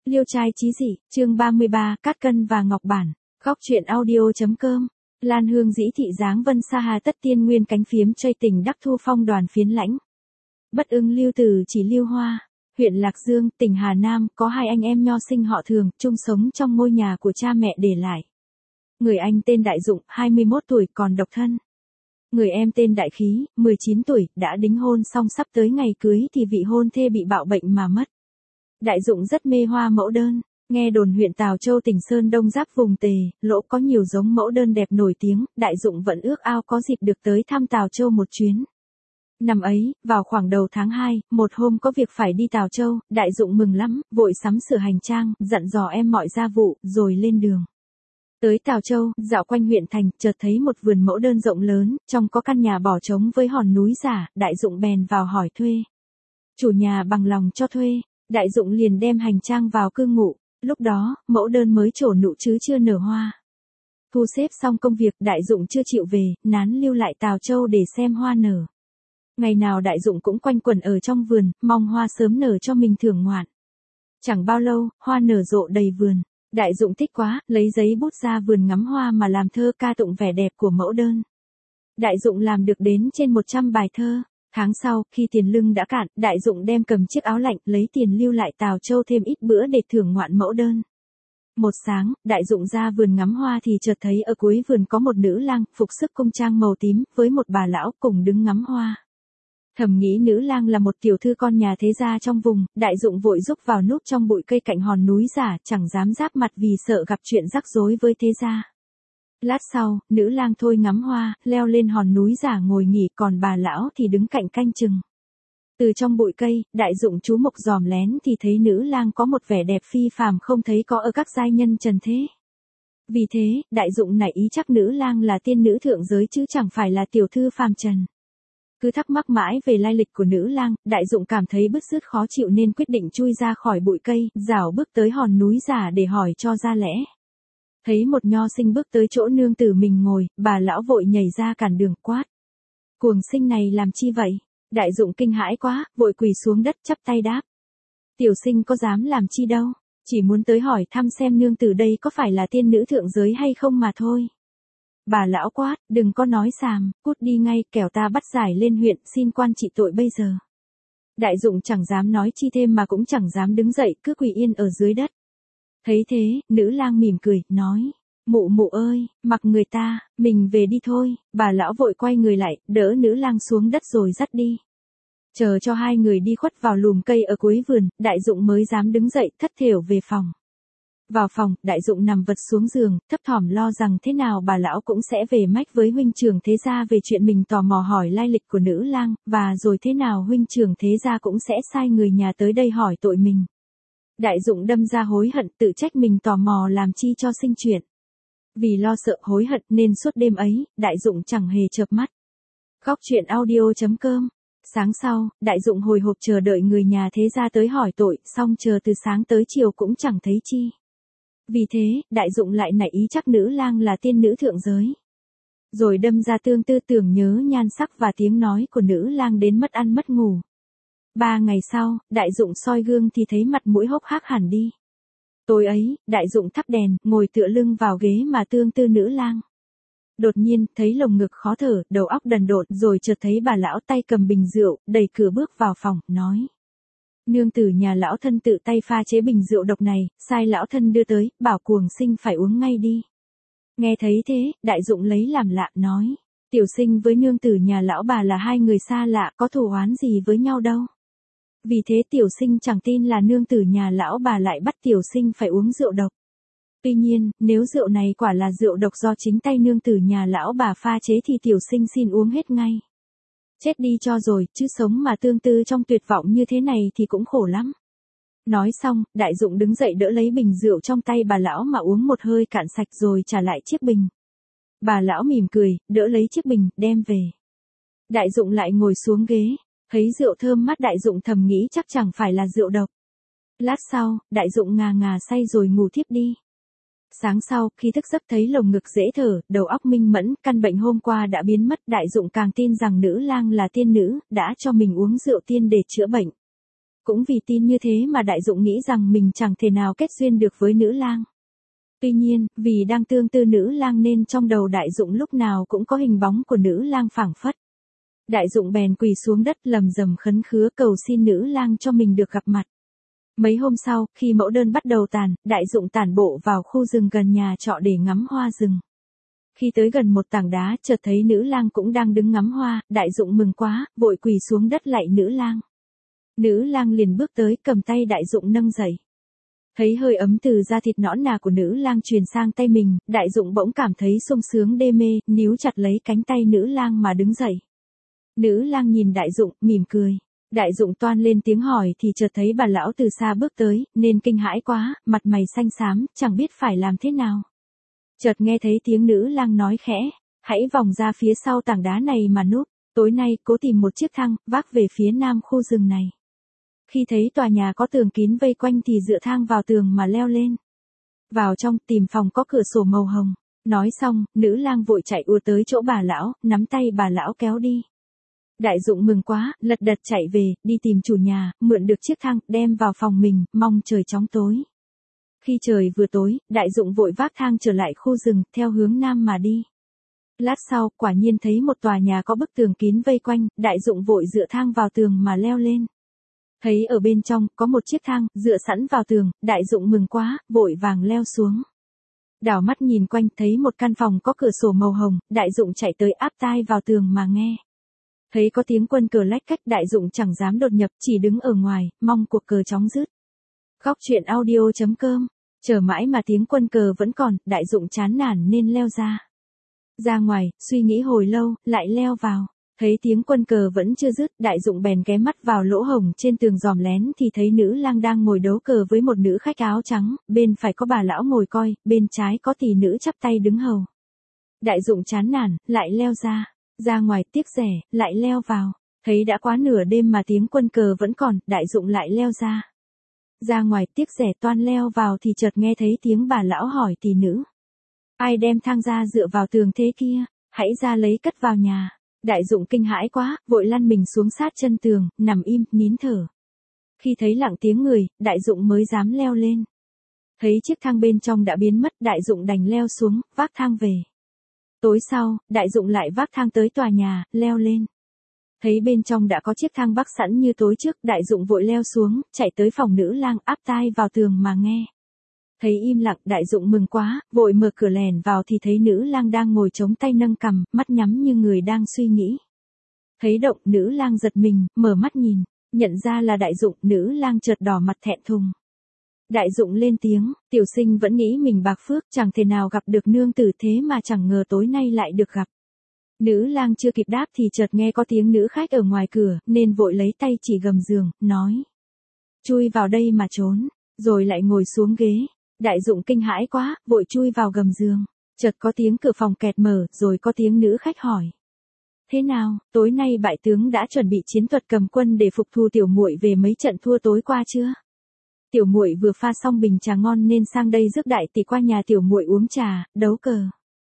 Liêu trai chí dị, chương 33, Cát Cân và Ngọc Bản. Góc truyện audio.com. Lan hương dĩ thị dáng vân sa hà tất tiên nguyên cánh phiếm chơi tình đắc thu phong đoàn phiến lãnh. Bất ưng lưu tử chỉ lưu hoa. Huyện Lạc Dương, tỉnh Hà Nam, có hai anh em nho sinh họ Thường, chung sống trong ngôi nhà của cha mẹ để lại. Người anh tên Đại Dụng, 21 tuổi, còn độc thân. Người em tên Đại Khí, 19 tuổi, đã đính hôn xong sắp tới ngày cưới thì vị hôn thê bị bạo bệnh mà mất. Đại Dụng rất mê hoa mẫu đơn, nghe đồn huyện Tào Châu tỉnh Sơn Đông giáp vùng Tề, Lỗ có nhiều giống mẫu đơn đẹp nổi tiếng, Đại Dụng vẫn ước ao có dịp được tới thăm Tào Châu một chuyến. Năm ấy, vào khoảng đầu tháng 2, một hôm có việc phải đi Tào Châu, Đại Dụng mừng lắm, vội sắm sửa hành trang, dặn dò em mọi gia vụ, rồi lên đường. Tới Tào Châu, dạo quanh huyện thành, chợt thấy một vườn mẫu đơn rộng lớn, trong có căn nhà bỏ trống với hòn núi giả, Đại Dụng bèn vào hỏi thuê. Chủ nhà bằng lòng cho thuê. Đại Dụng liền đem hành trang vào cư ngụ, lúc đó, mẫu đơn mới trổ nụ chứ chưa nở hoa. Thu xếp xong công việc, Đại Dụng chưa chịu về, nán lưu lại Tào Châu để xem hoa nở. Ngày nào Đại Dụng cũng quanh quẩn ở trong vườn, mong hoa sớm nở cho mình thưởng ngoạn. Chẳng bao lâu, hoa nở rộ đầy vườn. Đại Dụng thích quá, lấy giấy bút ra vườn ngắm hoa mà làm thơ ca tụng vẻ đẹp của mẫu đơn. Đại Dụng làm được đến trên 100 bài thơ. Tháng sau, khi tiền lương đã cạn, Đại Dụng đem cầm chiếc áo lạnh, lấy tiền lưu lại Tào Châu thêm ít bữa để thưởng ngoạn mẫu đơn. Một sáng, Đại Dụng ra vườn ngắm hoa thì chợt thấy ở cuối vườn có một nữ lang, phục sức cung trang màu tím, với một bà lão cùng đứng ngắm hoa. Thầm nghĩ nữ lang là một tiểu thư con nhà thế gia trong vùng, Đại Dụng vội rúc vào núp trong bụi cây cạnh hòn núi giả, chẳng dám giáp mặt vì sợ gặp chuyện rắc rối với thế gia. Lát sau, nữ lang thôi ngắm hoa, leo lên hòn núi giả ngồi nghỉ, còn bà lão thì đứng cạnh canh chừng. Từ trong bụi cây, Đại Dụng chú mục dòm lén thì thấy nữ lang có một vẻ đẹp phi phàm không thấy có ở các giai nhân trần thế. Vì thế, Đại Dụng nảy ý chắc nữ lang là tiên nữ thượng giới chứ chẳng phải là tiểu thư phàm trần. Cứ thắc mắc mãi về lai lịch của nữ lang, Đại Dụng cảm thấy bứt rứt khó chịu nên quyết định chui ra khỏi bụi cây, rảo bước tới hòn núi giả để hỏi cho ra lẽ. Thấy một nho sinh bước tới chỗ nương tử mình ngồi, bà lão vội nhảy ra cản đường quát. Cuồng sinh này làm chi vậy? Đại Dụng kinh hãi quá, vội quỳ xuống đất chắp tay đáp. Tiểu sinh có dám làm chi đâu, chỉ muốn tới hỏi thăm xem nương tử đây có phải là tiên nữ thượng giới hay không mà thôi. Bà lão quát, đừng có nói xàm, cút đi ngay, kẻo ta bắt giải lên huyện, xin quan trị tội bây giờ. Đại Dụng chẳng dám nói chi thêm mà cũng chẳng dám đứng dậy, cứ quỳ yên ở dưới đất. Thấy thế, nữ lang mỉm cười, nói, mụ mụ ơi, mặc người ta, mình về đi thôi. Bà lão vội quay người lại, đỡ nữ lang xuống đất rồi dắt đi. Chờ cho hai người đi khuất vào lùm cây ở cuối vườn, Đại Dụng mới dám đứng dậy, thất thểu về phòng. Vào phòng, Đại Dụng nằm vật xuống giường, thấp thỏm lo rằng thế nào bà lão cũng sẽ về mách với huynh trưởng thế gia về chuyện mình tò mò hỏi lai lịch của nữ lang, và rồi thế nào huynh trưởng thế gia cũng sẽ sai người nhà tới đây hỏi tội mình. Đại Dụng đâm ra hối hận, tự trách mình tò mò làm chi cho sinh chuyện. Vì lo sợ hối hận nên suốt đêm ấy, Đại Dụng chẳng hề chợp mắt. Góc truyện audio.com. Sáng sau, Đại Dụng hồi hộp chờ đợi người nhà thế gia tới hỏi tội, xong chờ từ sáng tới chiều cũng chẳng thấy chi. Vì thế, Đại Dụng lại nảy ý chắc nữ lang là tiên nữ thượng giới. Rồi đâm ra tương tư tưởng nhớ nhan sắc và tiếng nói của nữ lang đến mất ăn mất ngủ. 3 ngày sau, Đại Dụng soi gương thì thấy mặt mũi hốc hác hẳn đi. Tối ấy, Đại Dụng thắp đèn, ngồi tựa lưng vào ghế mà tương tư nữ lang. Đột nhiên, thấy lồng ngực khó thở, đầu óc đần độn, rồi chợt thấy bà lão tay cầm bình rượu, đẩy cửa bước vào phòng, nói. Nương tử nhà lão thân tự tay pha chế bình rượu độc này, sai lão thân đưa tới, bảo cuồng sinh phải uống ngay đi. Nghe thấy thế, Đại Dụng lấy làm lạ, nói. Tiểu sinh với nương tử nhà lão bà là hai người xa lạ, có thù oán gì với nhau đâu. Vì thế tiểu sinh chẳng tin là nương tử nhà lão bà lại bắt tiểu sinh phải uống rượu độc. Tuy nhiên, nếu rượu này quả là rượu độc do chính tay nương tử nhà lão bà pha chế thì tiểu sinh xin uống hết ngay. Chết đi cho rồi, chứ sống mà tương tư trong tuyệt vọng như thế này thì cũng khổ lắm. Nói xong, Đại Dụng đứng dậy đỡ lấy bình rượu trong tay bà lão mà uống một hơi cạn sạch rồi trả lại chiếc bình. Bà lão mỉm cười, đỡ lấy chiếc bình, đem về. Đại Dụng lại ngồi xuống ghế, thấy rượu thơm mắt Đại Dụng thầm nghĩ chắc chẳng phải là rượu độc. Lát sau, Đại Dụng ngà ngà say rồi ngủ thiếp đi. Sáng sau, khi thức giấc thấy lồng ngực dễ thở, đầu óc minh mẫn, căn bệnh hôm qua đã biến mất, Đại Dụng càng tin rằng nữ lang là tiên nữ, đã cho mình uống rượu tiên để chữa bệnh. Cũng vì tin như thế mà Đại Dụng nghĩ rằng mình chẳng thể nào kết duyên được với nữ lang. Tuy nhiên, vì đang tương tư nữ lang nên trong đầu Đại Dụng lúc nào cũng có hình bóng của nữ lang phảng phất. Đại Dụng bèn quỳ xuống đất lầm rầm khấn khứa cầu xin nữ lang cho mình được gặp mặt. Mấy hôm sau, khi mẫu đơn bắt đầu tàn, Đại Dụng tản bộ vào khu rừng gần nhà trọ để ngắm hoa rừng. Khi tới gần một tảng đá, chợt thấy nữ lang cũng đang đứng ngắm hoa, Đại Dụng mừng quá, vội quỳ xuống đất lạy nữ lang. Nữ lang liền bước tới cầm tay Đại Dụng nâng dậy. Thấy hơi ấm từ da thịt nõn nà của nữ lang truyền sang tay mình, Đại Dụng bỗng cảm thấy sung sướng đê mê, níu chặt lấy cánh tay nữ lang mà đứng dậy. Nữ lang nhìn Đại Dụng, mỉm cười. Đại Dụng toan lên tiếng hỏi thì chợt thấy bà lão từ xa bước tới, nên kinh hãi quá, mặt mày xanh xám, chẳng biết phải làm thế nào. Chợt nghe thấy tiếng nữ lang nói khẽ, hãy vòng ra phía sau tảng đá này mà núp, tối nay cố tìm một chiếc thang, vác về phía nam khu rừng này. Khi thấy tòa nhà có tường kín vây quanh thì dựa thang vào tường mà leo lên. Vào trong tìm phòng có cửa sổ màu hồng. Nói xong, nữ lang vội chạy ùa tới chỗ bà lão, nắm tay bà lão kéo đi. Đại Dụng mừng quá, lật đật chạy về, đi tìm chủ nhà, mượn được chiếc thang, đem vào phòng mình, mong trời chóng tối. Khi trời vừa tối, Đại Dụng vội vác thang trở lại khu rừng, theo hướng nam mà đi. Lát sau, quả nhiên thấy một tòa nhà có bức tường kín vây quanh, Đại Dụng vội dựa thang vào tường mà leo lên. Thấy ở bên trong, có một chiếc thang, dựa sẵn vào tường, Đại Dụng mừng quá, vội vàng leo xuống. Đảo mắt nhìn quanh, thấy một căn phòng có cửa sổ màu hồng, Đại Dụng chạy tới áp tai vào tường mà nghe. Thấy có tiếng quân cờ lách cách, Đại Dụng chẳng dám đột nhập, chỉ đứng ở ngoài, mong cuộc cờ chóng dứt. Góc truyện audio.com, chờ mãi mà tiếng quân cờ vẫn còn, Đại Dụng chán nản nên leo ra. Ra ngoài, suy nghĩ hồi lâu, lại leo vào. Thấy tiếng quân cờ vẫn chưa dứt, Đại Dụng bèn ghé mắt vào lỗ hổng trên tường dòm lén thì thấy nữ lang đang ngồi đấu cờ với một nữ khách áo trắng, bên phải có bà lão ngồi coi, bên trái có tỷ nữ chắp tay đứng hầu. Đại Dụng chán nản, lại leo ra. Ra ngoài tiếc rẻ, lại leo vào. Thấy đã quá nửa đêm mà tiếng quân cờ vẫn còn, Đại Dụng lại leo ra. Ra ngoài tiếc rẻ toan leo vào thì chợt nghe thấy tiếng bà lão hỏi tỷ nữ. Ai đem thang ra dựa vào tường thế kia, hãy ra lấy cất vào nhà. Đại Dụng kinh hãi quá, vội lăn mình xuống sát chân tường, nằm im, nín thở. Khi thấy lặng tiếng người, Đại Dụng mới dám leo lên. Thấy chiếc thang bên trong đã biến mất, Đại Dụng đành leo xuống, vác thang về. Tối sau, Đại Dụng lại vác thang tới tòa nhà, leo lên. Thấy bên trong đã có chiếc thang bắc sẵn như tối trước, Đại Dụng vội leo xuống, chạy tới phòng nữ lang áp tai vào tường mà nghe. Thấy im lặng, Đại Dụng mừng quá, vội mở cửa lèn vào thì thấy nữ lang đang ngồi chống tay nâng cằm, mắt nhắm như người đang suy nghĩ. Thấy động, nữ lang giật mình, mở mắt nhìn, nhận ra là Đại Dụng, nữ lang chợt đỏ mặt thẹn thùng. Đại Dụng lên tiếng, tiểu sinh vẫn nghĩ mình bạc phước, chẳng thể nào gặp được nương tử thế mà chẳng ngờ tối nay lại được gặp. Nữ lang chưa kịp đáp thì chợt nghe có tiếng nữ khách ở ngoài cửa, nên vội lấy tay chỉ gầm giường, nói. Chui vào đây mà trốn, rồi lại ngồi xuống ghế. Đại Dụng kinh hãi quá, vội chui vào gầm giường. Chợt có tiếng cửa phòng kẹt mở, rồi có tiếng nữ khách hỏi. Thế nào, tối nay bại tướng đã chuẩn bị chiến thuật cầm quân để phục thù tiểu muội về mấy trận thua tối qua chưa? Tiểu muội vừa pha xong bình trà ngon nên sang đây rước đại tỷ qua nhà tiểu muội uống trà, đấu cờ.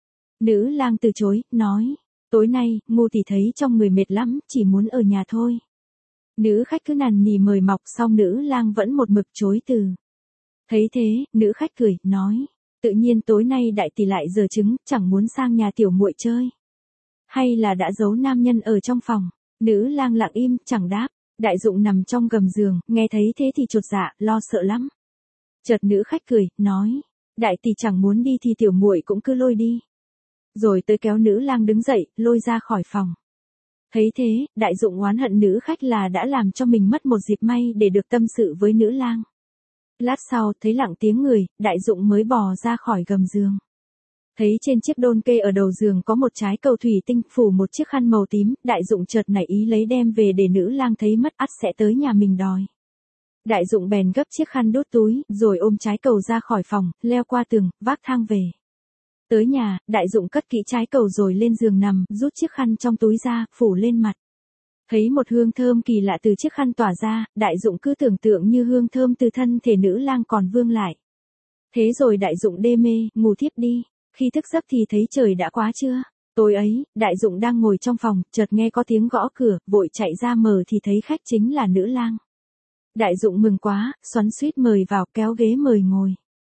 Nữ lang từ chối, nói. Tối nay, ngu tỷ thấy trong người mệt lắm, chỉ muốn ở nhà thôi. Nữ khách cứ nằn nỉ mời mọc, xong nữ lang vẫn một mực chối từ. Thấy thế, nữ khách cười, nói. Tự nhiên tối nay đại tỷ lại giở trứng, chẳng muốn sang nhà tiểu muội chơi. Hay là đã giấu nam nhân ở trong phòng? Nữ lang lặng im, chẳng đáp. Đại Dụng nằm trong gầm giường, nghe thấy thế thì chột dạ, lo sợ lắm. Chợt nữ khách cười, nói. Đại tỷ chẳng muốn đi thì tiểu muội cũng cứ lôi đi. Rồi tới kéo nữ lang đứng dậy, lôi ra khỏi phòng. Thấy thế, Đại Dụng oán hận nữ khách là đã làm cho mình mất một dịp may để được tâm sự với nữ lang. Lát sau, thấy lặng tiếng người, Đại Dụng mới bò ra khỏi gầm giường. Thấy trên chiếc đôn kê ở đầu giường có một trái cầu thủy tinh phủ một chiếc khăn màu tím, Đại Dụng chợt nảy ý lấy đem về để nữ lang thấy mất ắt sẽ tới nhà mình đòi. Đại Dụng bèn gấp chiếc khăn đút túi, rồi ôm trái cầu ra khỏi phòng, leo qua tường, vác thang về. Tới nhà, Đại Dụng cất kỹ trái cầu rồi lên giường nằm, rút chiếc khăn trong túi ra, phủ lên mặt. Thấy một hương thơm kỳ lạ từ chiếc khăn tỏa ra, Đại Dụng cứ tưởng tượng như hương thơm từ thân thể nữ lang còn vương lại. Thế rồi Đại Dụng đê mê, ngủ thiếp đi. Khi thức giấc thì thấy trời đã quá trưa. Tối ấy, Đại Dụng đang ngồi trong phòng, chợt nghe có tiếng gõ cửa, vội chạy ra mở thì thấy khách chính là nữ lang. Đại dụng mừng quá, xoắn xuýt mời vào, kéo ghế mời ngồi.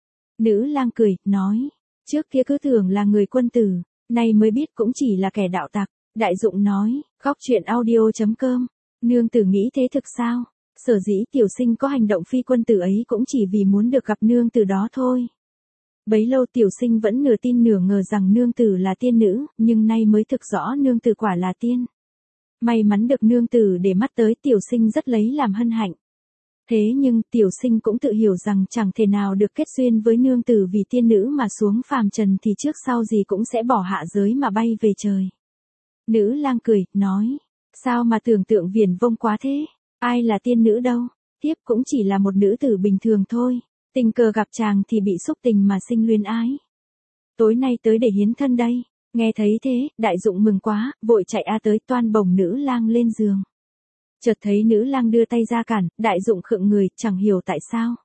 Nữ lang cười, nói, trước kia cứ tưởng là người quân tử, nay mới biết cũng chỉ là kẻ đạo tặc. Đại dụng nói, góc chuyện audio.com, nương tử nghĩ thế thực sao? Sở dĩ tiểu sinh có hành động phi quân tử ấy cũng chỉ vì muốn được gặp nương tử đó thôi. Bấy lâu tiểu sinh vẫn nửa tin nửa ngờ rằng nương tử là tiên nữ, nhưng nay mới thực rõ nương tử quả là tiên. May mắn được nương tử để mắt tới, tiểu sinh rất lấy làm hân hạnh. Thế nhưng tiểu sinh cũng tự hiểu rằng chẳng thể nào được kết duyên với nương tử, vì tiên nữ mà xuống phàm trần thì trước sau gì cũng sẽ bỏ hạ giới mà bay về trời. Nữ lang cười, nói, sao mà tưởng tượng viển vông quá thế, ai là tiên nữ đâu, tiếp cũng chỉ là một nữ tử bình thường thôi, tình cờ gặp chàng thì bị xúc tình mà sinh luyến ái. Tối nay tới để hiến thân đây. Nghe thấy thế, đại dụng mừng quá, vội chạy tới toan bồng nữ lang lên giường. Chợt thấy nữ lang đưa tay ra cản, đại dụng khựng người, chẳng hiểu tại sao.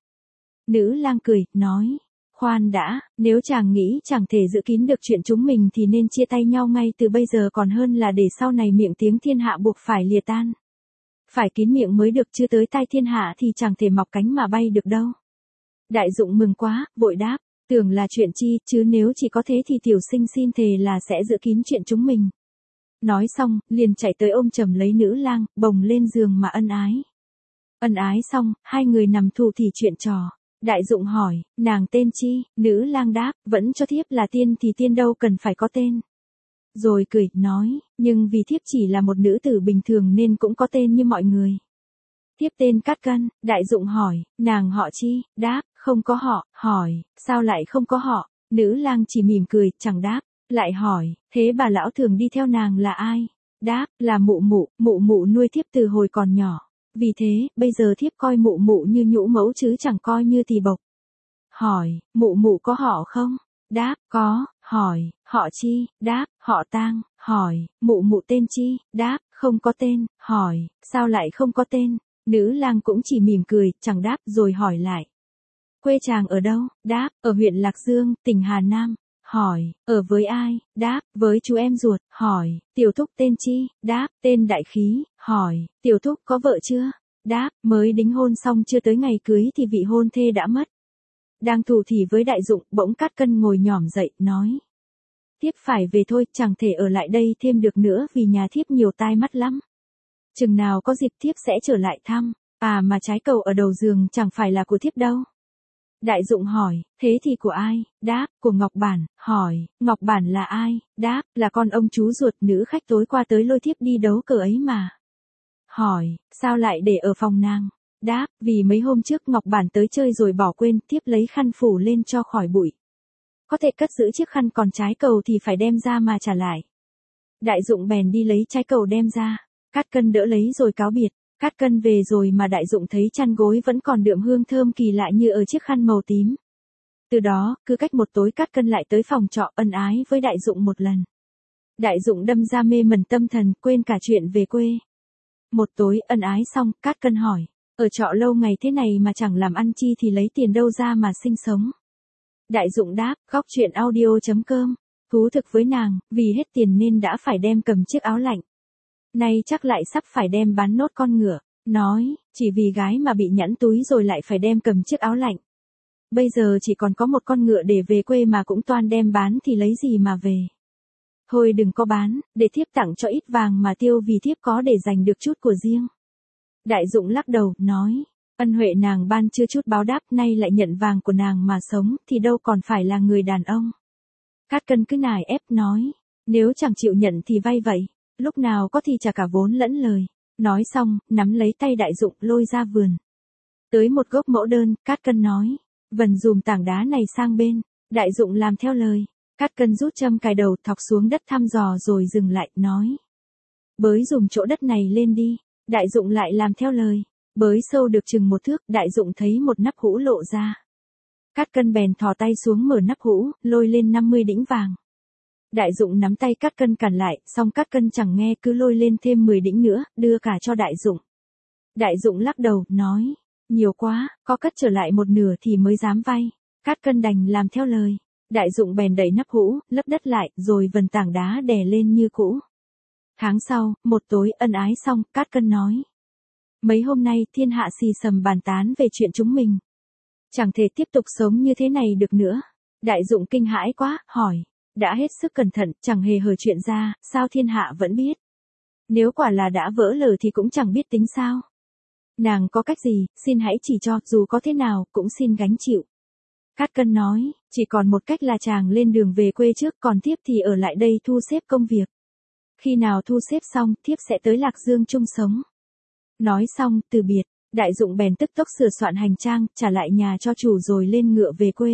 Nữ lang cười, nói, khoan đã, nếu chàng nghĩ chẳng thể giữ kín được chuyện chúng mình thì nên chia tay nhau ngay từ bây giờ còn hơn là để sau này miệng tiếng thiên hạ buộc phải lìa tan. Phải kín miệng mới được, chứ tới tai thiên hạ thì chẳng thể mọc cánh mà bay được đâu. Đại dụng mừng quá, vội đáp, tưởng là chuyện chi, chứ nếu chỉ có thế thì tiểu sinh xin thề là sẽ giữ kín chuyện chúng mình. Nói xong, liền chạy tới ôm chầm lấy nữ lang, bồng lên giường mà ân ái. Ân ái xong, hai người nằm thủ thỉ chuyện trò. Đại dụng hỏi, nàng tên chi? Nữ lang đáp, vẫn cho thiếp là tiên thì tiên đâu cần phải có tên. Rồi cười, nói, nhưng vì thiếp chỉ là một nữ tử bình thường nên cũng có tên như mọi người. Thiếp tên Cát Cân. Đại dụng hỏi, nàng họ chi? Đáp, không có họ. Hỏi, sao lại không có họ? Nữ lang chỉ mỉm cười, chẳng đáp. Lại hỏi, thế bà lão thường đi theo nàng là ai? Đáp, là mụ mụ nuôi thiếp từ hồi còn nhỏ. Vì thế, bây giờ thiếp coi mụ mụ như nhũ mẫu chứ chẳng coi như tỳ bộc. Hỏi, mụ có họ không? Đáp, có. Hỏi, họ chi? Đáp, họ Tang. Hỏi, mụ tên chi? Đáp, không có tên. Hỏi, sao lại không có tên? Nữ lang cũng chỉ mỉm cười, chẳng đáp, rồi hỏi lại. Quê chàng ở đâu? Đáp, ở huyện Lạc Dương, tỉnh Hà Nam. Hỏi, ở với ai? Đáp, với chú em ruột. Hỏi, tiểu thúc tên chi? Đáp, tên Đại Khí. Hỏi, tiểu thúc có vợ chưa? Đáp, mới đính hôn xong chưa tới ngày cưới thì vị hôn thê đã mất. Đang thủ thỉ với đại dụng, bỗng Cát Cân ngồi nhỏm dậy, nói. Thiếp phải về thôi, chẳng thể ở lại đây thêm được nữa vì nhà thiếp nhiều tai mắt lắm. Chừng nào có dịp thiếp sẽ trở lại thăm. À mà trái cầu ở đầu giường chẳng phải là của thiếp đâu. Đại dụng hỏi, thế thì của ai? Đáp, của Ngọc Bản. Hỏi, Ngọc Bản là ai? Đáp, là con ông chú ruột nữ khách tối qua tới lôi thiếp đi đấu cờ ấy mà. Hỏi, sao lại để ở phòng nàng? Đáp, vì mấy hôm trước Ngọc Bản tới chơi rồi bỏ quên, thiếp lấy khăn phủ lên cho khỏi bụi. Có thể cất giữ chiếc khăn, còn trái cầu thì phải đem ra mà trả lại. Đại dụng bèn đi lấy trái cầu đem ra. Cát Cân đỡ lấy rồi cáo biệt. Cát Cân về rồi mà đại dụng thấy chăn gối vẫn còn đượm hương thơm kỳ lạ như ở chiếc khăn màu tím. Từ đó, cứ cách một tối Cát Cân lại tới phòng trọ ân ái với đại dụng một lần. Đại dụng đâm ra mê mẩn tâm thần, quên cả chuyện về quê. Một tối ân ái xong, Cát Cân hỏi, ở trọ lâu ngày thế này mà chẳng làm ăn chi thì lấy tiền đâu ra mà sinh sống. Đại dụng đáp, góc chuyện audio.com, thú thực với nàng, vì hết tiền nên đã phải đem cầm chiếc áo lạnh. Nay chắc lại sắp phải đem bán nốt con ngựa. Nói, chỉ vì gái mà bị nhẵn túi rồi lại phải đem cầm chiếc áo lạnh. Bây giờ chỉ còn có một con ngựa để về quê mà cũng toan đem bán thì lấy gì mà về. Thôi đừng có bán, để thiếp tặng cho ít vàng mà tiêu vì thiếp có để dành được chút của riêng. Đại dụng lắc đầu, nói, ân huệ nàng ban chưa chút báo đáp, nay lại nhận vàng của nàng mà sống thì đâu còn phải là người đàn ông. Cát Cân cứ nài ép nói, nếu chẳng chịu nhận thì vay vậy, lúc nào có thì trả cả vốn lẫn lời. Nói xong, nắm lấy tay đại dụng lôi ra vườn. Tới một gốc mẫu đơn, Cát Cân nói, vần dùm tảng đá này sang bên. Đại dụng làm theo lời. Cát Cân rút châm cài đầu thọc xuống đất thăm dò rồi dừng lại, nói, bới dùm chỗ đất này lên đi. Đại dụng lại làm theo lời. Bới sâu được chừng 1 thước, đại dụng thấy một nắp hũ lộ ra. Cát Cân bèn thò tay xuống mở nắp hũ, lôi lên 50 đĩnh vàng. Đại dụng nắm tay Cát Cân cản lại, xong Cát Cân chẳng nghe cứ lôi lên thêm 10 đĩnh nữa, đưa cả cho đại dụng. Đại dụng lắc đầu, nói, nhiều quá, có cất trở lại một nửa thì mới dám vay. Cát Cân đành làm theo lời. Đại dụng bèn đẩy nắp hũ, lấp đất lại, rồi vần tảng đá đè lên như cũ. Tháng sau, một tối ân ái xong, Cát Cân nói, Mấy hôm nay thiên hạ xì xầm bàn tán về chuyện chúng mình. Chẳng thể tiếp tục sống như thế này được nữa. Đại dụng kinh hãi quá, hỏi. Đã hết sức cẩn thận, chẳng hề hở chuyện ra, sao thiên hạ vẫn biết? Nếu quả là đã vỡ lở thì cũng chẳng biết tính sao. Nàng có cách gì, xin hãy chỉ cho, dù có thế nào, cũng xin gánh chịu. Cát Cân nói, chỉ còn một cách là chàng lên đường về quê trước, còn thiếp thì ở lại đây thu xếp công việc. Khi nào thu xếp xong, thiếp sẽ tới Lạc Dương chung sống. Nói xong, từ biệt, đại dụng bèn tức tốc sửa soạn hành trang, trả lại nhà cho chủ rồi lên ngựa về quê.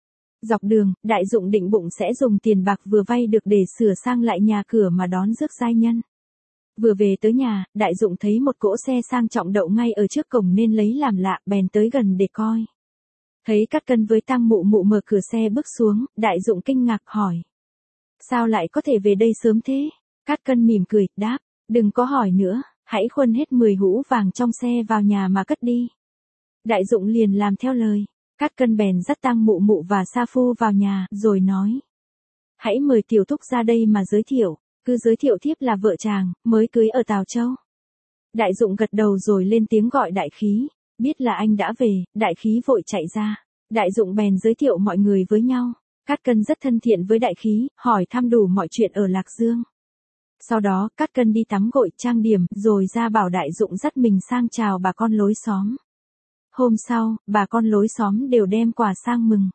Dọc đường, đại dụng định bụng sẽ dùng tiền bạc vừa vay được để sửa sang lại nhà cửa mà đón rước giai nhân. Vừa về tới nhà, đại dụng thấy một cỗ xe sang trọng đậu ngay ở trước cổng nên lấy làm lạ, bèn tới gần để coi. Thấy Cát Cân với Tang Mụ Mụ mở cửa xe bước xuống, đại dụng kinh ngạc hỏi. Sao lại có thể về đây sớm thế? Cát Cân mỉm cười, đáp, đừng có hỏi nữa, hãy khuân hết 10 hũ vàng trong xe vào nhà mà cất đi. Đại dụng liền làm theo lời. Cát Cân bèn dắt Tang Mụ Mụ và Sa Phu vào nhà, rồi nói. Hãy mời tiểu thúc ra đây mà giới thiệu, cứ giới thiệu thiếp là vợ chàng, mới cưới ở Tào Châu. Đại dụng gật đầu rồi lên tiếng gọi đại khí, biết là anh đã về, đại khí vội chạy ra. Đại dụng bèn giới thiệu mọi người với nhau. Cát Cân rất thân thiện với đại khí, hỏi thăm đủ mọi chuyện ở Lạc Dương. Sau đó, Cát Cân đi tắm gội trang điểm, rồi ra bảo đại dụng dắt mình sang chào bà con lối xóm. Hôm sau, bà con lối xóm đều đem quà sang mừng.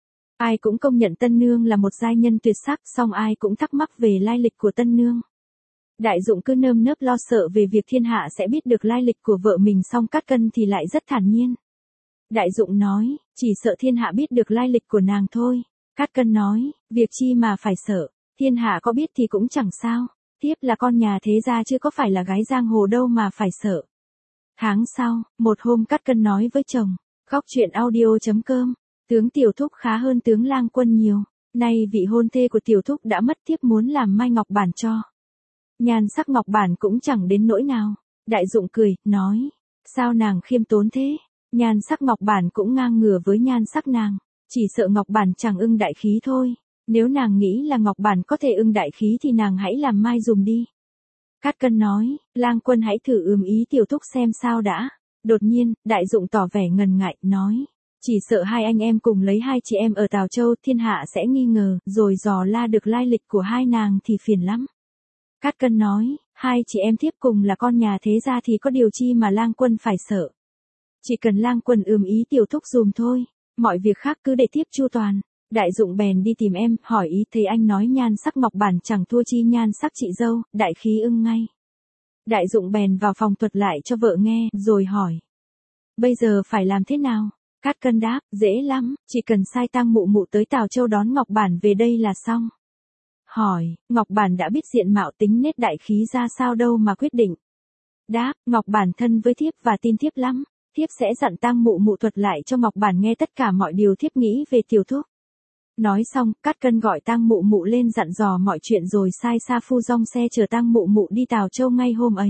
Ai cũng công nhận tân nương là một giai nhân tuyệt sắc, song ai cũng thắc mắc về lai lịch của tân nương. Đại dụng cứ nơm nớp lo sợ về việc thiên hạ sẽ biết được lai lịch của vợ mình, song Cát Cân thì lại rất thản nhiên. Đại dụng nói, chỉ sợ thiên hạ biết được lai lịch của nàng thôi. Cát Cân nói, việc chi mà phải sợ, thiên hạ có biết thì cũng chẳng sao. Tiếp là con nhà thế gia chứ có phải là gái giang hồ đâu mà phải sợ. Tháng sau, một hôm Cát Cân nói với chồng, góc chuyện audio.com, tướng tiểu thúc khá hơn tướng lang quân nhiều, nay vị hôn thê của tiểu thúc đã mất, thiếp muốn làm mai ngọc bản cho. Nhan sắc ngọc bản cũng chẳng đến nỗi nào. Đại dụng cười, nói, sao nàng khiêm tốn thế, nhan sắc ngọc bản cũng ngang ngửa với nhan sắc nàng, chỉ sợ ngọc bản chẳng ưng đại khí thôi. Nếu nàng nghĩ là ngọc bản có thể ưng đại khí thì nàng hãy làm mai dùng đi. Cát Cân nói, lang quân hãy thử ườm ý tiểu thúc xem sao đã. Đột nhiên, đại dụng tỏ vẻ ngần ngại, nói, chỉ sợ hai anh em cùng lấy hai chị em ở Tào Châu, thiên hạ sẽ nghi ngờ, rồi dò la được lai lịch của hai nàng thì phiền lắm. Cát Cân nói, hai chị em thiếp cùng là con nhà thế gia thì có điều chi mà lang quân phải sợ. Chỉ cần lang quân ườm ý tiểu thúc dùm thôi, mọi việc khác cứ để thiếp chu toàn. Đại dụng bèn đi tìm em, hỏi ý, thấy anh nói nhan sắc ngọc bản chẳng thua chi nhan sắc chị dâu, đại khí ưng ngay. Đại dụng bèn vào phòng thuật lại cho vợ nghe, rồi hỏi. Bây giờ phải làm thế nào? Cát Cân đáp, dễ lắm, chỉ cần sai Tang Mụ Mụ tới Tào Châu đón ngọc bản về đây là xong. Hỏi, ngọc bản đã biết diện mạo tính nết đại khí ra sao đâu mà quyết định? Đáp, ngọc bản thân với thiếp và tin thiếp lắm, thiếp sẽ dặn Tang Mụ Mụ thuật lại cho ngọc bản nghe tất cả mọi điều thiếp nghĩ về tiểu thúc. Nói xong, Cát Cân gọi Tang Mụ Mụ lên dặn dò mọi chuyện rồi sai Sa Phu dong xe chở Tang Mụ Mụ đi Tào Châu ngay hôm ấy.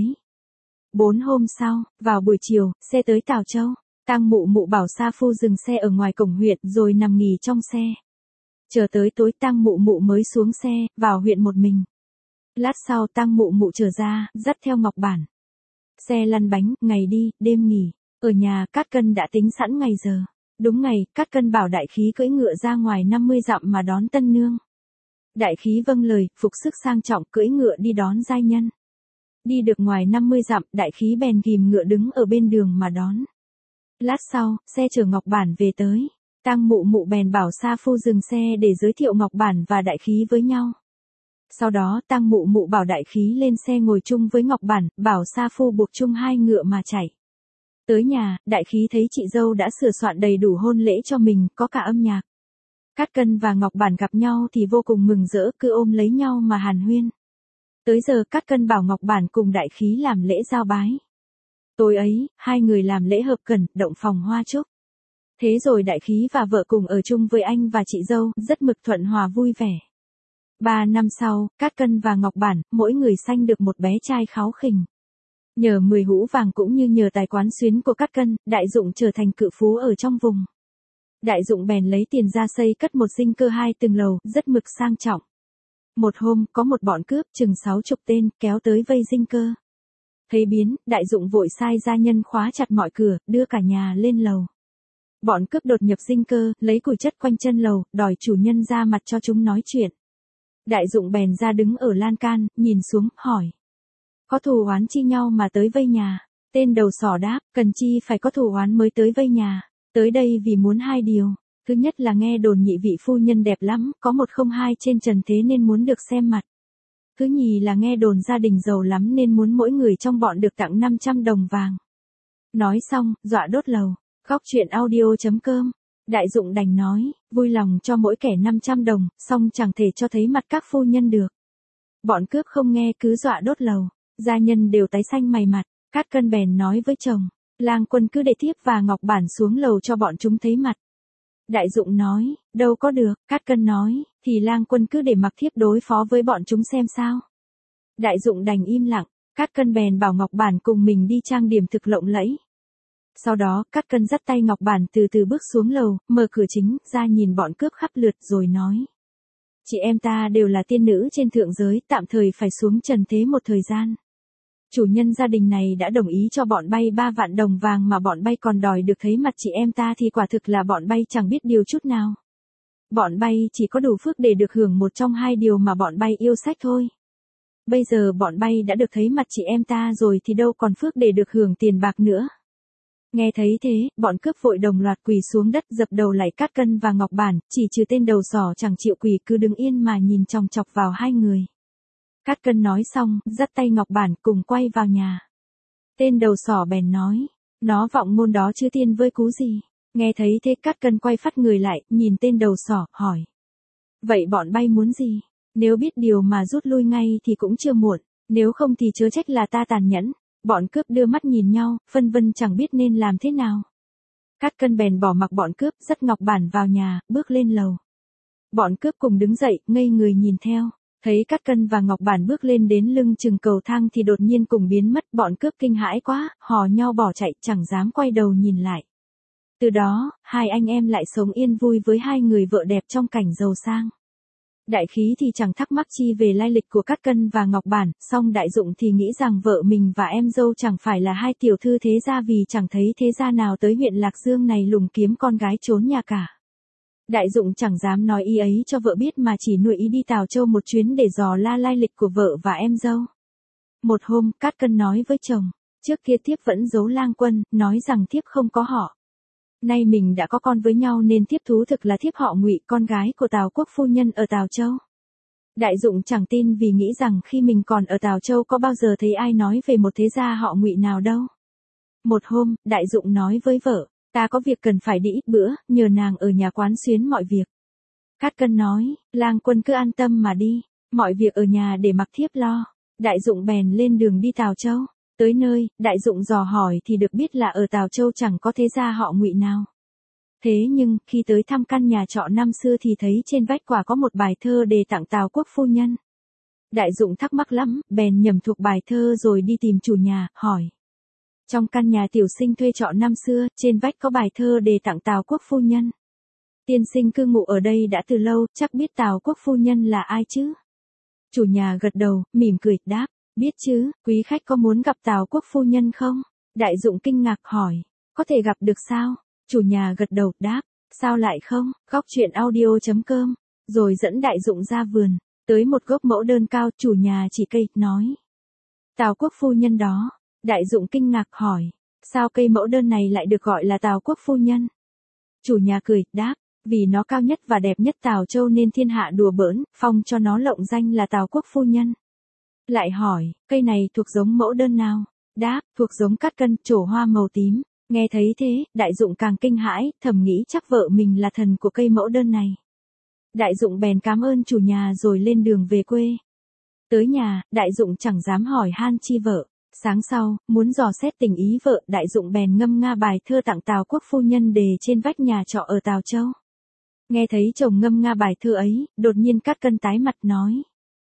4 hôm sau, vào buổi chiều, xe tới Tào Châu. Tang Mụ Mụ bảo Sa Phu dừng xe ở ngoài cổng huyện rồi nằm nghỉ trong xe. Chờ tới tối Tang Mụ Mụ mới xuống xe, vào huyện một mình. Lát sau Tang Mụ Mụ trở ra, dắt theo ngọc bản. Xe lăn bánh, ngày đi, đêm nghỉ. Ở nhà Cát Cân đã tính sẵn ngày giờ. Đúng ngày, Cát Cân bảo đại khí cưỡi ngựa ra ngoài 50 dặm mà đón tân nương. Đại khí vâng lời, phục sức sang trọng cưỡi ngựa đi đón giai nhân. Đi được ngoài 50 dặm, đại khí bèn ghìm ngựa đứng ở bên đường mà đón. Lát sau, xe chở ngọc bản về tới. Tang Mụ Mụ bèn bảo Sa Phu dừng xe để giới thiệu ngọc bản và đại khí với nhau. Sau đó Tang Mụ Mụ bảo đại khí lên xe ngồi chung với ngọc bản, bảo Sa Phu buộc chung hai ngựa mà chạy. Tới nhà, đại khí thấy chị dâu đã sửa soạn đầy đủ hôn lễ cho mình, có cả âm nhạc. Cát Cân và ngọc bản gặp nhau thì vô cùng mừng rỡ, cứ ôm lấy nhau mà hàn huyên. Tới giờ Cát Cân bảo ngọc bản cùng đại khí làm lễ giao bái. Tối ấy, hai người làm lễ hợp cẩn, động phòng hoa chúc. Thế rồi đại khí và vợ cùng ở chung với anh và chị dâu, rất mực thuận hòa vui vẻ. 3 năm sau, Cát Cân và ngọc bản, mỗi người sanh được một bé trai kháu khỉnh. Nhờ 10 hũ vàng cũng như nhờ tài quán xuyến của Cát Cân, đại dụng trở thành cự phú ở trong vùng. Đại dụng bèn lấy tiền ra xây cất một dinh cơ 2 tầng lầu, rất mực sang trọng. Một hôm, có một bọn cướp chừng 60 tên, kéo tới vây dinh cơ. Thấy biến, Đại Dụng vội sai gia nhân khóa chặt mọi cửa, đưa cả nhà lên lầu. Bọn cướp đột nhập dinh cơ, lấy củi chất quanh chân lầu, đòi chủ nhân ra mặt cho chúng nói chuyện. Đại Dụng bèn ra đứng ở lan can, nhìn xuống, hỏi. Có thù oán chi nhau mà tới vây nhà. Tên đầu sỏ đáp, cần chi phải có thù oán mới tới vây nhà. Tới đây vì muốn hai điều. Thứ nhất là nghe đồn nhị vị phu nhân đẹp lắm, có một không hai trên trần thế nên muốn được xem mặt. Thứ nhì là nghe đồn gia đình giàu lắm nên muốn mỗi người trong bọn được tặng 500 đồng vàng. Nói xong, dọa đốt lầu. Góc truyện audio.com. Đại Dụng đành nói, vui lòng cho mỗi kẻ 500 đồng, song chẳng thể cho thấy mặt các phu nhân được. Bọn cướp không nghe cứ dọa đốt lầu. Gia nhân đều tái xanh mày mặt. Cát Cân bèn nói với chồng, Lang Quân cứ để thiếp và ngọc bản xuống lầu cho bọn chúng thấy mặt. Đại Dụng nói, đâu có được. Cát Cân nói, thì Lang Quân cứ để mặc thiếp đối phó với bọn chúng xem sao. Đại Dụng đành im lặng. Cát Cân bèn bảo Ngọc Bản cùng mình đi trang điểm thực lộng lẫy. Sau đó, Cát Cân dắt tay Ngọc Bản từ từ bước xuống lầu, mở cửa chính, ra nhìn bọn cướp khắp lượt rồi nói. Chị em ta đều là tiên nữ trên thượng giới, tạm thời phải xuống trần thế một thời gian. Chủ nhân gia đình này đã đồng ý cho bọn bay 3 vạn đồng vàng mà bọn bay còn đòi được thấy mặt chị em ta thì quả thực là bọn bay chẳng biết điều chút nào. Bọn bay chỉ có đủ phước để được hưởng một trong hai điều mà bọn bay yêu sách thôi. Bây giờ bọn bay đã được thấy mặt chị em ta rồi thì đâu còn phước để được hưởng tiền bạc nữa. Nghe thấy thế, bọn cướp vội đồng loạt quỳ xuống đất dập đầu lạy Cát Cân và Ngọc Bản, chỉ trừ tên đầu sỏ chẳng chịu quỳ cứ đứng yên mà nhìn chòng chọc vào hai người. Cát Cân nói xong, dắt tay Ngọc Bản cùng quay vào nhà. Tên đầu sỏ bèn nói, nó vọng ngôn đó chứ tiên với cú gì. Nghe thấy thế Cát Cân quay phắt người lại, nhìn tên đầu sỏ, hỏi. Vậy bọn bay muốn gì? Nếu biết điều mà rút lui ngay thì cũng chưa muộn, nếu không thì chớ trách là ta tàn nhẫn. Bọn cướp đưa mắt nhìn nhau, phân vân chẳng biết nên làm thế nào. Cát Cân bèn bỏ mặc bọn cướp, dắt Ngọc Bản vào nhà, bước lên lầu. Bọn cướp cùng đứng dậy, ngây người nhìn theo. Thấy Cát Cân và Ngọc Bản bước lên đến lưng chừng cầu thang thì đột nhiên cùng biến mất. Bọn cướp kinh hãi quá, hò nhau bỏ chạy, chẳng dám quay đầu nhìn lại. Từ đó, hai anh em lại sống yên vui với hai người vợ đẹp trong cảnh giàu sang. Đại Khí thì chẳng thắc mắc chi về lai lịch của Cát Cân và Ngọc Bản, song Đại Dụng thì nghĩ rằng vợ mình và em dâu chẳng phải là hai tiểu thư thế gia vì chẳng thấy thế gia nào tới huyện Lạc Dương này lùng kiếm con gái trốn nhà cả. Đại Dụng chẳng dám nói ý ấy cho vợ biết mà chỉ nuôi ý đi Tào Châu một chuyến để dò la lai lịch của vợ và em dâu. Một hôm, Cát Cân nói với chồng, trước kia thiếp vẫn giấu Lang Quân, nói rằng thiếp không có họ. Nay mình đã có con với nhau nên thiếp thú thực là thiếp họ Ngụy, con gái của Tào quốc phu nhân ở Tào Châu. Đại Dụng chẳng tin vì nghĩ rằng khi mình còn ở Tào Châu có bao giờ thấy ai nói về một thế gia họ Ngụy nào đâu. Một hôm, Đại Dụng nói với vợ, ta có việc cần phải đi ít bữa, nhờ nàng ở nhà quán xuyến mọi việc. Cát Cân nói, Lang Quân cứ an tâm mà đi, mọi việc ở nhà để mặc thiếp lo. Đại Dụng bèn lên đường đi Tào Châu. Tới nơi, Đại Dụng dò hỏi thì được biết là ở Tào Châu chẳng có thế gia họ Ngụy nào. Thế nhưng, khi tới thăm căn nhà trọ năm xưa thì thấy trên vách quả có một bài thơ đề tặng Tào quốc phu nhân. Đại Dụng thắc mắc lắm, bèn nhẩm thuộc bài thơ rồi đi tìm chủ nhà, hỏi. Trong căn nhà tiểu sinh thuê trọ năm xưa, trên vách có bài thơ đề tặng Tào quốc phu nhân. Tiên sinh cư ngụ ở đây đã từ lâu, chắc biết Tào quốc phu nhân là ai chứ? Chủ nhà gật đầu, mỉm cười, đáp. Biết chứ, quý khách có muốn gặp Tào quốc phu nhân không? Đại Dụng kinh ngạc hỏi, có thể gặp được sao? Chủ nhà gật đầu, đáp, sao lại không? Góc truyện audio.com, rồi dẫn Đại Dụng ra vườn, tới một gốc mẫu đơn cao, chủ nhà chỉ cây, nói. Tào quốc phu nhân đó. Đại Dụng kinh ngạc hỏi, sao cây mẫu đơn này lại được gọi là Tào quốc phu nhân? Chủ nhà cười, đáp, vì nó cao nhất và đẹp nhất Tào Châu nên thiên hạ đùa bỡn, phong cho nó lộng danh là Tào quốc phu nhân. Lại hỏi, cây này thuộc giống mẫu đơn nào? Đáp, thuộc giống Cát Cân, trổ hoa màu tím. Nghe thấy thế, Đại Dụng càng kinh hãi, thầm nghĩ chắc vợ mình là thần của cây mẫu đơn này. Đại Dụng bèn cảm ơn chủ nhà rồi lên đường về quê. Tới nhà, Đại Dụng chẳng dám hỏi han chi vợ. Sáng sau, muốn dò xét tình ý vợ, Đại Dụng bèn ngâm nga bài thơ tặng Tào quốc phu nhân đề trên vách nhà trọ ở Tào Châu. Nghe thấy chồng ngâm nga bài thơ ấy, đột nhiên Cát Cân tái mặt nói.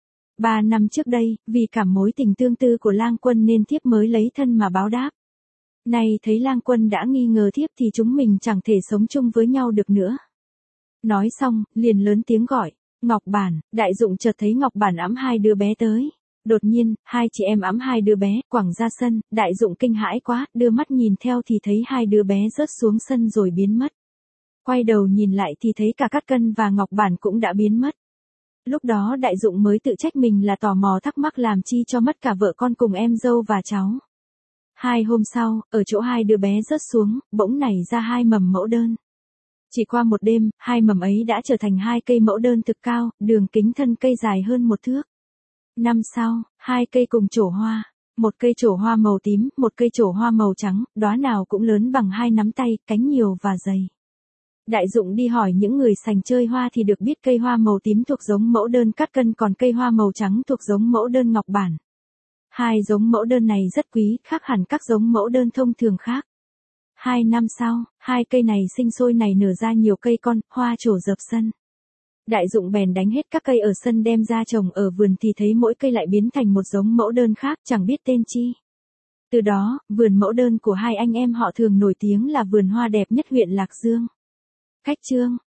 3 năm trước đây, vì cảm mối tình tương tư của Lang Quân nên thiếp mới lấy thân mà báo đáp. Nay thấy Lang Quân đã nghi ngờ thiếp thì chúng mình chẳng thể sống chung với nhau được nữa. Nói xong, liền lớn tiếng gọi, Ngọc Bản. Đại Dụng chợt thấy Ngọc Bản ẵm hai đứa bé tới. Đột nhiên, hai chị em ẵm hai đứa bé, quẳng ra sân, Đại Dụng kinh hãi quá, đưa mắt nhìn theo thì thấy hai đứa bé rớt xuống sân rồi biến mất. Quay đầu nhìn lại thì thấy cả Cát Cân và Ngọc Bản cũng đã biến mất. Lúc đó Đại Dụng mới tự trách mình là tò mò thắc mắc làm chi cho mất cả vợ con cùng em dâu và cháu. 2 hôm sau, ở chỗ hai đứa bé rớt xuống, bỗng nảy ra 2 mầm mẫu đơn. Chỉ qua một đêm, 2 mầm ấy đã trở thành 2 cây mẫu đơn thực cao, đường kính thân cây dài hơn 1 thước. Năm sau, 2 cây cùng trổ hoa. Một cây trổ hoa màu tím, một cây trổ hoa màu trắng, đóa nào cũng lớn bằng 2 nắm tay, cánh nhiều và dày. Đại Dụng đi hỏi những người sành chơi hoa thì được biết cây hoa màu tím thuộc giống mẫu đơn Cát Cân, còn cây hoa màu trắng thuộc giống mẫu đơn Ngọc Bản. 2 giống mẫu đơn này rất quý, khác hẳn các giống mẫu đơn thông thường khác. 2 năm sau, 2 cây này sinh sôi nảy nở ra nhiều cây con, hoa trổ dập sân. Đại Dụng bèn đánh hết các cây ở sân đem ra trồng ở vườn thì thấy mỗi cây lại biến thành một giống mẫu đơn khác, chẳng biết tên chi. Từ đó, vườn mẫu đơn của hai anh em họ thường nổi tiếng là vườn hoa đẹp nhất huyện Lạc Dương. Khách chương